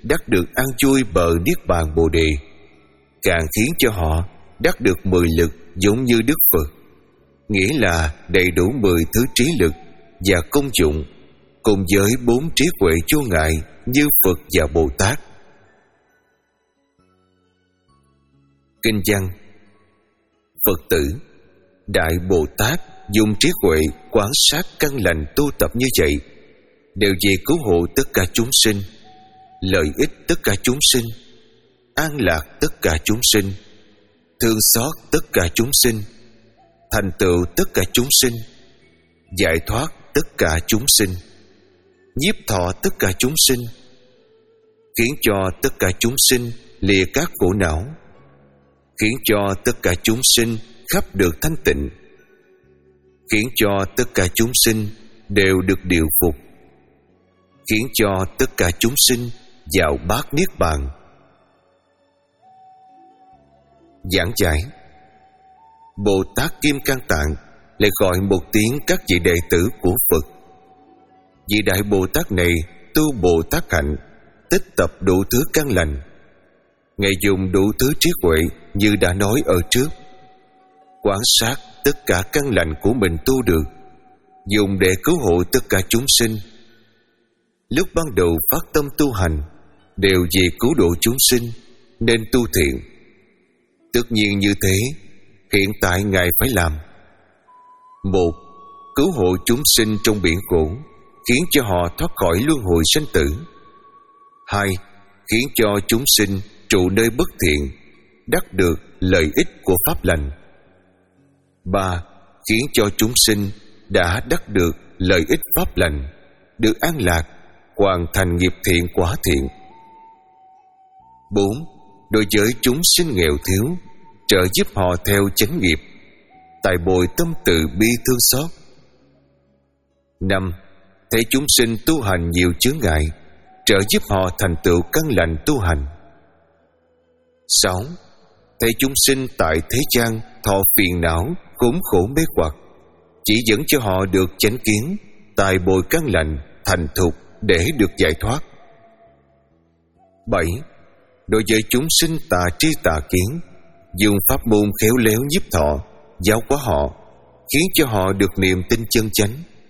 [SPEAKER 1] đắc được an vui bờ niết bàn Bồ đề, càng khiến cho họ đắc được mười lực giống như Đức Phật, nghĩa là đầy đủ mười thứ trí lực và công dụng, cùng với bốn trí huệ vô ngại như Phật và Bồ Tát. Kinh văn: Phật tử, Đại Bồ Tát dùng trí huệ quán sát căn lành tu tập như vậy, đều vì cứu hộ tất cả chúng sinh, lợi ích tất cả chúng sinh, an lạc tất cả chúng sinh, thương xót tất cả chúng sinh, thành tựu tất cả chúng sinh, giải thoát tất cả chúng sinh, nhiếp thọ tất cả chúng sinh, khiến cho tất cả chúng sinh lìa các khổ não, khiến cho tất cả chúng sinh khắp được thanh tịnh, khiến cho tất cả chúng sinh đều được điều phục, khiến cho tất cả chúng sinh vào bát niết bàn. Giảng giải: Bồ Tát Kim Cang Tạng lại gọi một tiếng các vị đệ tử của Phật. Vị Đại Bồ Tát này tu Bồ Tát hạnh, tích tập đủ thứ căn lành. Ngài dùng đủ thứ trí huệ như đã nói ở trước, quan sát tất cả căn lành của mình tu được, dùng để cứu hộ tất cả chúng sinh. Lúc ban đầu phát tâm tu hành đều vì cứu độ chúng sinh nên tu thiện. Tất nhiên như thế, hiện tại Ngài phải làm: một, cứu hộ chúng sinh trong biển khổ, khiến cho họ thoát khỏi luân hồi sanh tử. Hai, khiến cho chúng sinh trụ nơi bất thiện, đắc được lợi ích của pháp lành. Ba, khiến cho chúng sinh đã đắc được lợi ích pháp lành, được an lạc, hoàn thành nghiệp thiện quả thiện. Bốn, đối với chúng sinh nghèo thiếu, trợ giúp họ theo chánh nghiệp, tại bồi tâm từ bi thương xót. Năm, thấy chúng sinh tu hành nhiều chướng ngại, trợ giúp họ thành tựu căn lành tu hành. Sáu, thấy chúng sinh tại thế gian thọ phiền não, khốn khổ mê hoặc, chỉ dẫn cho họ được chánh kiến, tài bồi căn lành, thành thục để được giải thoát. Bảy, đối với chúng sinh tà tri tà kiến, dùng pháp môn khéo léo nhiếp thọ, giáo hóa họ, khiến cho họ được niềm tin chân chánh.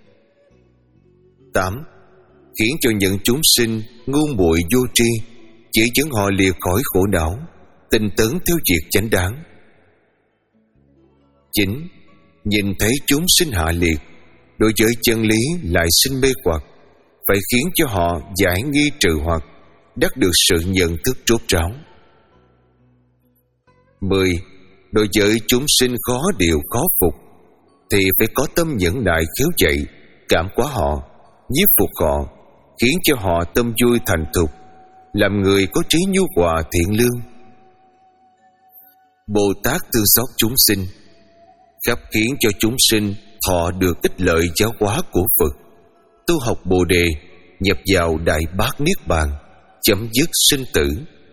[SPEAKER 1] Tám, khiến cho những chúng sinh ngu muội vô tri, chỉ dẫn họ lìa khỏi khổ não, tinh tấn theo việc chánh đáng. Chín, nhìn thấy chúng sinh hạ liệt, đối với chân lý lại sinh mê hoặc, phải khiến cho họ giải nghi trừ hoặc, đắc được sự nhận thức rốt ráo. Mười, đối với chúng sinh khó điều khó phục, thì phải có tâm nhẫn nại khéo dạy, cảm hóa họ, nhiếp phục họ, khiến cho họ tâm vui thành thục, làm người có trí nhu hòa thiện lương. Bồ Tát thương xót chúng sinh, khắp khiến cho chúng sinh thọ được ích lợi giáo hóa của Phật, tu học Bồ đề, nhập vào đại bát niết bàn, chấm dứt sinh tử.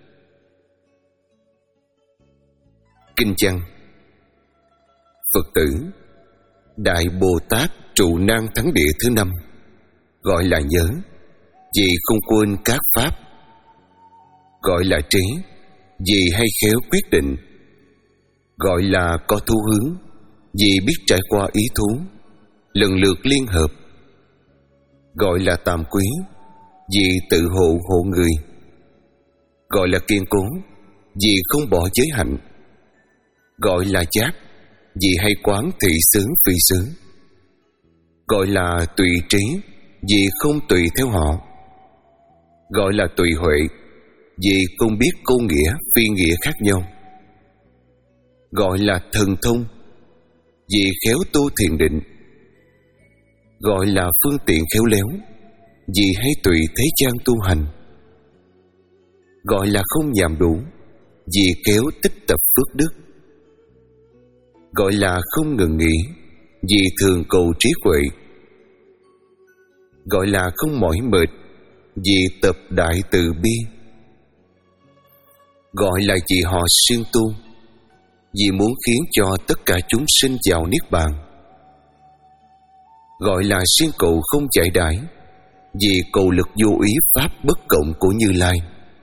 [SPEAKER 1] Kinh văn: Phật tử, Đại Bồ Tát trụ nan thắng địa thứ năm, gọi là nhớ, vì không quên các pháp. Gọi là trí, vì hay khéo quyết định. Gọi là có thú hướng, vì biết trải qua ý thú, lần lượt liên hợp. Gọi là tam quý, vì tự hộ hộ người. Gọi là kiên cố, vì không bỏ giới hạnh. Gọi là giác, vì hay quán thị xứ phi xứ. Gọi là tùy trí, vì không tùy theo họ. Gọi là tùy huệ, vì không biết câu nghĩa phi nghĩa khác nhau. Gọi là thần thông, vì khéo tu thiền định. Gọi là phương tiện khéo léo, vì hay tùy thế gian tu hành. Gọi là không nhàm đủ, vì khéo tích tập phước đức. Gọi là không ngừng nghỉ, vì thường cầu trí huệ. Gọi là không mỏi mệt, vì tập đại từ bi. Gọi là vì họ siêng tu, vì muốn khiến cho tất cả chúng sinh vào niết bàn. Gọi là siêng cầu không giải đãi, vì cầu lực vô ý pháp bất cộng của Như Lai.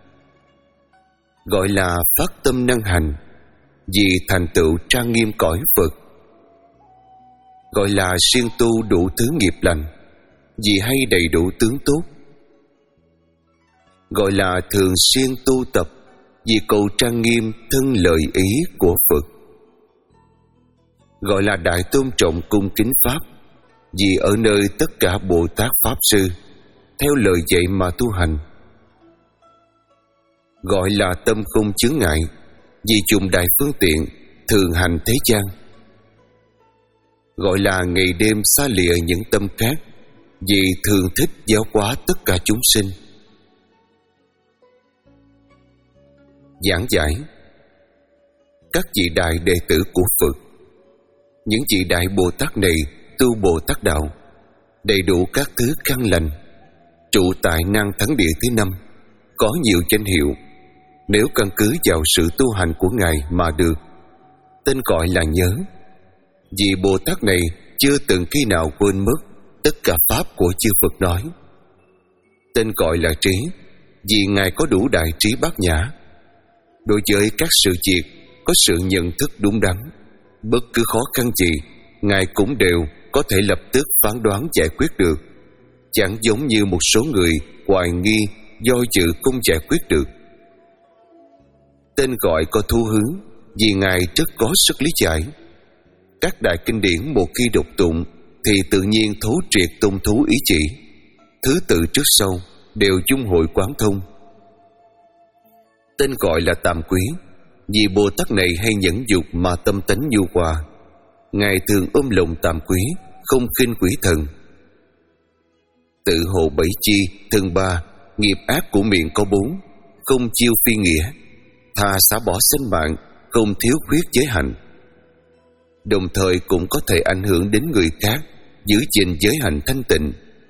[SPEAKER 1] gọi là phát tâm năng hành, vì thành tựu trang nghiêm cõi Phật. Gọi là siêng tu đủ thứ nghiệp lành, vì hay đầy đủ tướng tốt. Gọi là thường xuyên tu tập, vì cầu trang nghiêm thân lời ý của Phật. Gọi là đại tôn trọng cung kính Pháp, vì ở nơi tất cả Bồ Tát Pháp Sư theo lời dạy mà tu hành. Gọi là tâm không chướng ngại, vì dùng đại phương tiện thường hành thế gian. Gọi là ngày đêm xa lìa những tâm khác, vì thường thích giáo hóa tất cả chúng sinh. Giảng giải các vị đại đệ tử của Phật. Những vị đại Bồ Tát này tu Bồ Tát đạo, đầy đủ các thứ căn lành, trụ tại Năng Thắng Địa thứ năm, có nhiều danh hiệu. Nếu căn cứ vào sự tu hành của Ngài mà được, tên gọi là nhớ. Vì Bồ Tát này chưa từng khi nào quên mất tất cả Pháp của chư Phật nói. Tên gọi là trí, vì Ngài có đủ đại trí bát nhã. Đối với các sự việc có sự nhận thức đúng đắn, bất cứ khó khăn gì Ngài cũng đều có thể lập tức phán đoán giải quyết được, chẳng giống như một số người hoài nghi do dự không giải quyết được. Tên gọi có thu hướng, vì Ngài rất có sức lý giải. Các đại kinh điển một khi đọc tụng thì tự nhiên thấu triệt tôn thú ý chỉ, thứ tự trước sau đều dung hội quán thông. Tên gọi là Tạm Quý, vì Bồ Tát này hay nhẫn dục mà tâm tánh nhu hòa. Ngài thường ôm lòng tàm quý, không khinh quỷ thần. Tự hộ bảy chi, thân ba, nghiệp ác của miệng có bốn, không chiêu phi nghĩa, thà xả bỏ sinh mạng, không thiếu khuyết giới hạnh. Đồng thời cũng có thể ảnh hưởng đến người khác, giữ gìn giới hạnh thanh tịnh.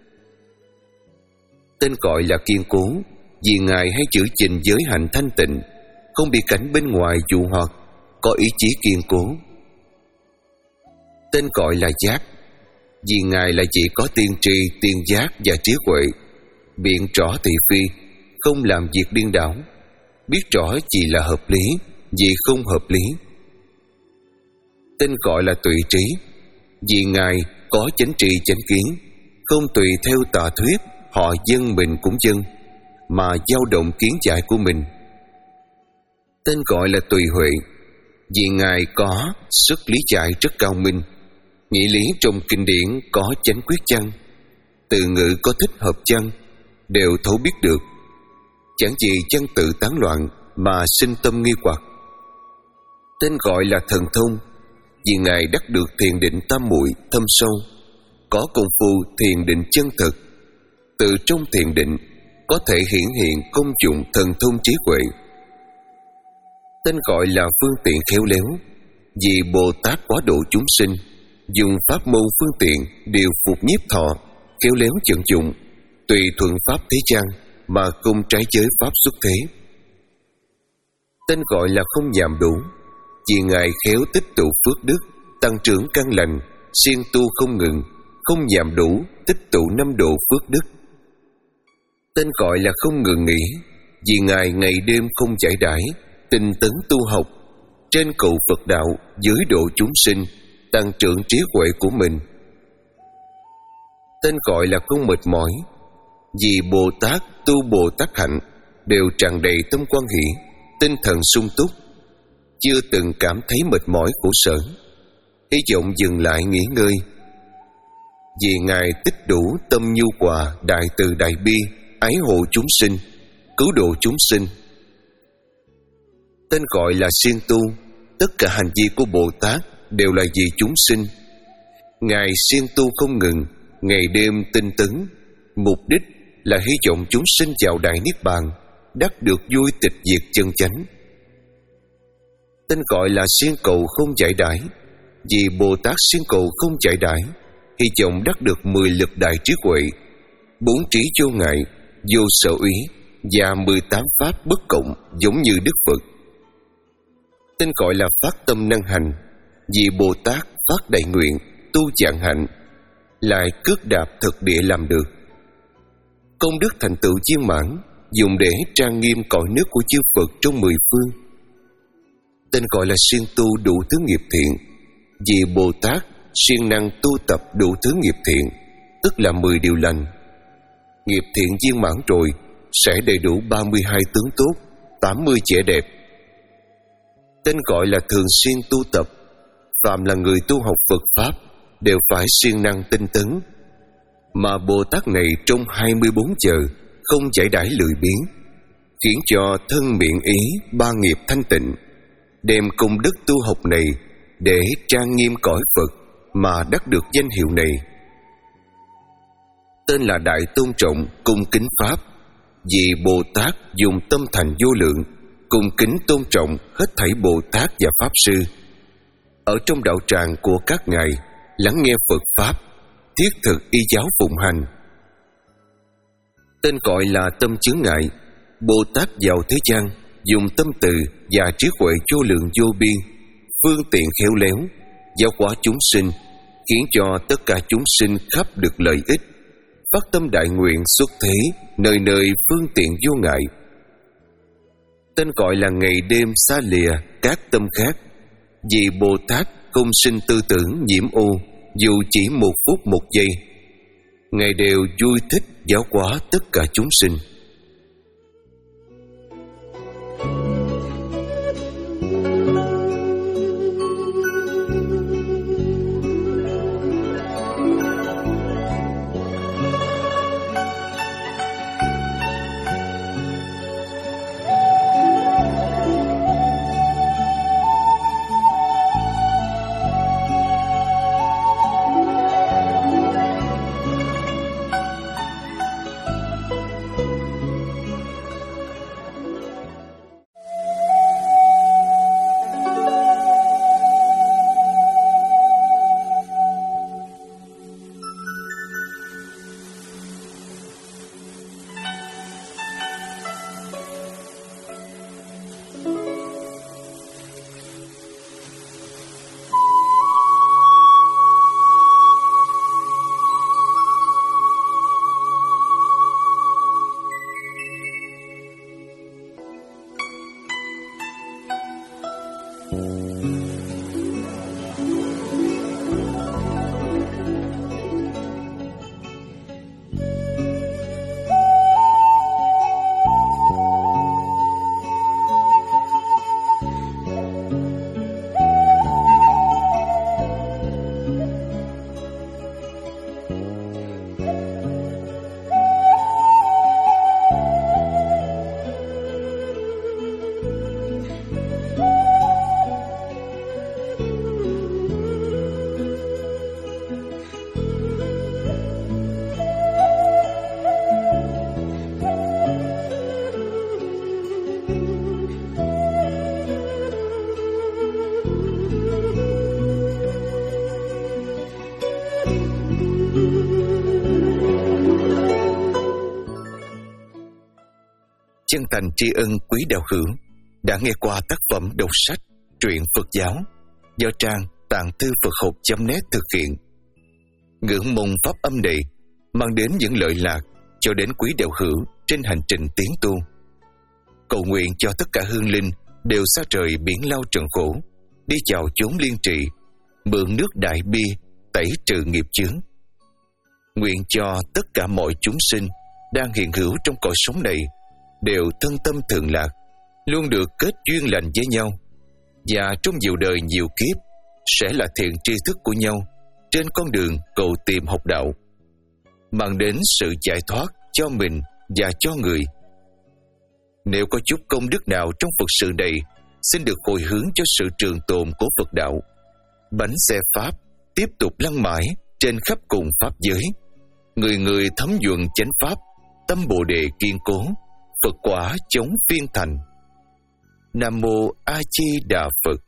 [SPEAKER 1] Tên gọi là Kiên Cố, vì Ngài hay giữ gìn giới hạnh thanh tịnh, không bị cảnh bên ngoài dụ hoặc, có ý chí kiên cố. Tên gọi là Giác, vì Ngài là chỉ có tiên tri, tiên giác và trí huệ, biện rõ thị phi, không làm việc điên đảo, biết rõ gì là hợp lý, gì không hợp lý. Tên gọi là Tùy Trí, vì Ngài có chánh tri chánh kiến, không tùy theo tà thuyết họ dân mình cũng dân, mà dao động kiến giải của mình. Tên gọi là Tùy Huệ, vì Ngài có sức lý giải rất cao minh, nghĩa lý trong kinh điển có chánh quyết chăng, từ ngữ có thích hợp chăng, đều thấu biết được, chẳng gì chăng tự tán loạn mà sinh tâm nghi hoặc. Tên gọi là Thần Thông, vì Ngài đắc được thiền định tam muội thâm sâu, có công phu thiền định chân thực, từ trong thiền định có thể hiển hiện công dụng thần thông trí huệ. Tên gọi là Phương Tiện Khéo Léo, vì Bồ Tát quá độ chúng sinh, dùng pháp môn phương tiện điều phục nhiếp thọ, khéo léo vận dụng, tùy thuận pháp thế gian mà không trái giới pháp xuất thế. Tên gọi là Không Nhàm Đủ, vì Ngài khéo tích tụ phước đức, tăng trưởng căn lành, siêng tu không ngừng, không nhàm đủ, tích tụ năm độ phước đức. Tên gọi là Không Ngừng Nghỉ, vì Ngài ngày đêm không giải đãi, tinh tấn tu học, trên cầu Phật đạo, dưới độ chúng sinh, tăng trưởng trí huệ của mình. Tên gọi là Không Mệt Mỏi, vì Bồ Tát tu Bồ Tát hạnh đều tràn đầy tâm quan hỷ, tinh thần sung túc, chưa từng cảm thấy mệt mỏi khổ sở, hy vọng dừng lại nghỉ ngơi. Vì Ngài tích đủ tâm nhu hòa, đại từ đại bi, ái hộ chúng sinh, cứu độ chúng sinh. Tên gọi là Siêng Tu, tất cả hành vi của Bồ Tát đều là vì chúng sinh. Ngài siêng tu không ngừng, ngày đêm tinh tấn, mục đích là hy vọng chúng sinh vào đại niết bàn, đắc được vui tịch diệt chân chánh. Tên gọi là Siêng Cầu Không Giải Đãi, vì Bồ Tát siêng cầu không giải đãi, hy vọng đắc được mười lực đại trí huệ, bốn trí vô ngại, vô sở úy và mười tám pháp bất cộng giống như Đức Phật. Tên gọi là Phát Tâm Năng Hành, vì Bồ Tát phát đại nguyện, tu dạng hạnh, lại cước đạp thực địa làm được. Công đức thành tựu viên mãn, dùng để trang nghiêm cõi nước của chư Phật trong mười phương. Tên gọi là siêng tu đủ thứ nghiệp thiện, vì Bồ Tát siêng năng tu tập đủ thứ nghiệp thiện, tức là mười điều lành. Nghiệp thiện viên mãn rồi sẽ đầy đủ ba mươi hai tướng tốt, tám mươi vẻ đẹp. Tên gọi là thường xuyên tu tập. Phạm là người tu học Phật Pháp đều phải siêng năng tinh tấn. Mà Bồ Tát này trong hai mươi bốn giờ không giải đãi lười biếng, khiến cho thân miệng ý ba nghiệp thanh tịnh, đem công đức tu học này để trang nghiêm cõi Phật mà đắc được danh hiệu này. Tên là Đại Tôn Trọng Cung Kính Pháp, vì Bồ Tát dùng tâm thành vô lượng cung kính tôn trọng hết thảy Bồ Tát và Pháp Sư. Ở trong đạo tràng của các ngài lắng nghe Phật Pháp, thiết thực y giáo phụng hành. Tên gọi là tâm chướng ngại. Bồ Tát vào thế gian dùng tâm từ và trí huệ vô lượng vô biên, phương tiện khéo léo giáo hóa chúng sinh, khiến cho tất cả chúng sinh khắp được lợi ích, phát tâm đại nguyện xuất thế, nơi nơi phương tiện vô ngại. Tên gọi là ngày đêm xa lìa các tâm khác, vì Bồ Tát không sinh tư tưởng nhiễm ô, dù chỉ một phút một giây. Ngài đều vui thích giáo hóa tất cả chúng sinh. Chân thành tri ân quý đạo hữu đã nghe qua tác phẩm đọc sách truyện Phật giáo do trang tạng thư Phật học chấm net thực hiện. Ngưỡng mong pháp âm này mang đến những lợi lạc cho đến quý đạo hữu trên hành trình tiến tu. Cầu nguyện cho tất cả hương linh đều xa trời biển lao trần khổ, đi vào chốn liên trì, mượn nước đại bi tẩy trừ nghiệp chướng. Nguyện cho tất cả mọi chúng sinh đang hiện hữu trong cõi sống này đều thân tâm thường lạc, luôn được kết duyên lành với nhau, và trong nhiều đời nhiều kiếp sẽ là thiện tri thức của nhau trên con đường cầu tìm học đạo, mang đến sự giải thoát cho mình và cho người. Nếu có chút công đức nào trong Phật sự này, xin được hồi hướng cho sự trường tồn của Phật đạo. Bánh xe Pháp tiếp tục lăn mãi trên khắp cùng Pháp giới, người người thấm nhuần chánh Pháp, tâm Bồ Đề kiên cố, Phật quả chống phiên thành. Nam Mô A Di Đà Phật.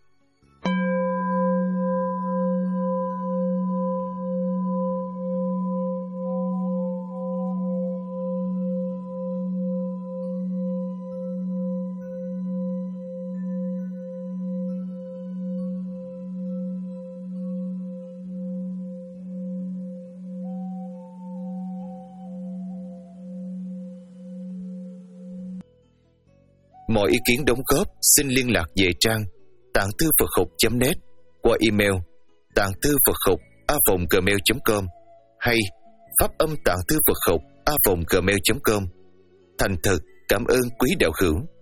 [SPEAKER 1] Mọi ý kiến đóng góp xin liên lạc về trang tạng thư Phật học chấm net qua email tạng thư Phật học a vòng gmail chấm com hay pháp âm tạng thư Phật học a vòng gmail chấm com. Thành thật cảm ơn quý đạo hữu.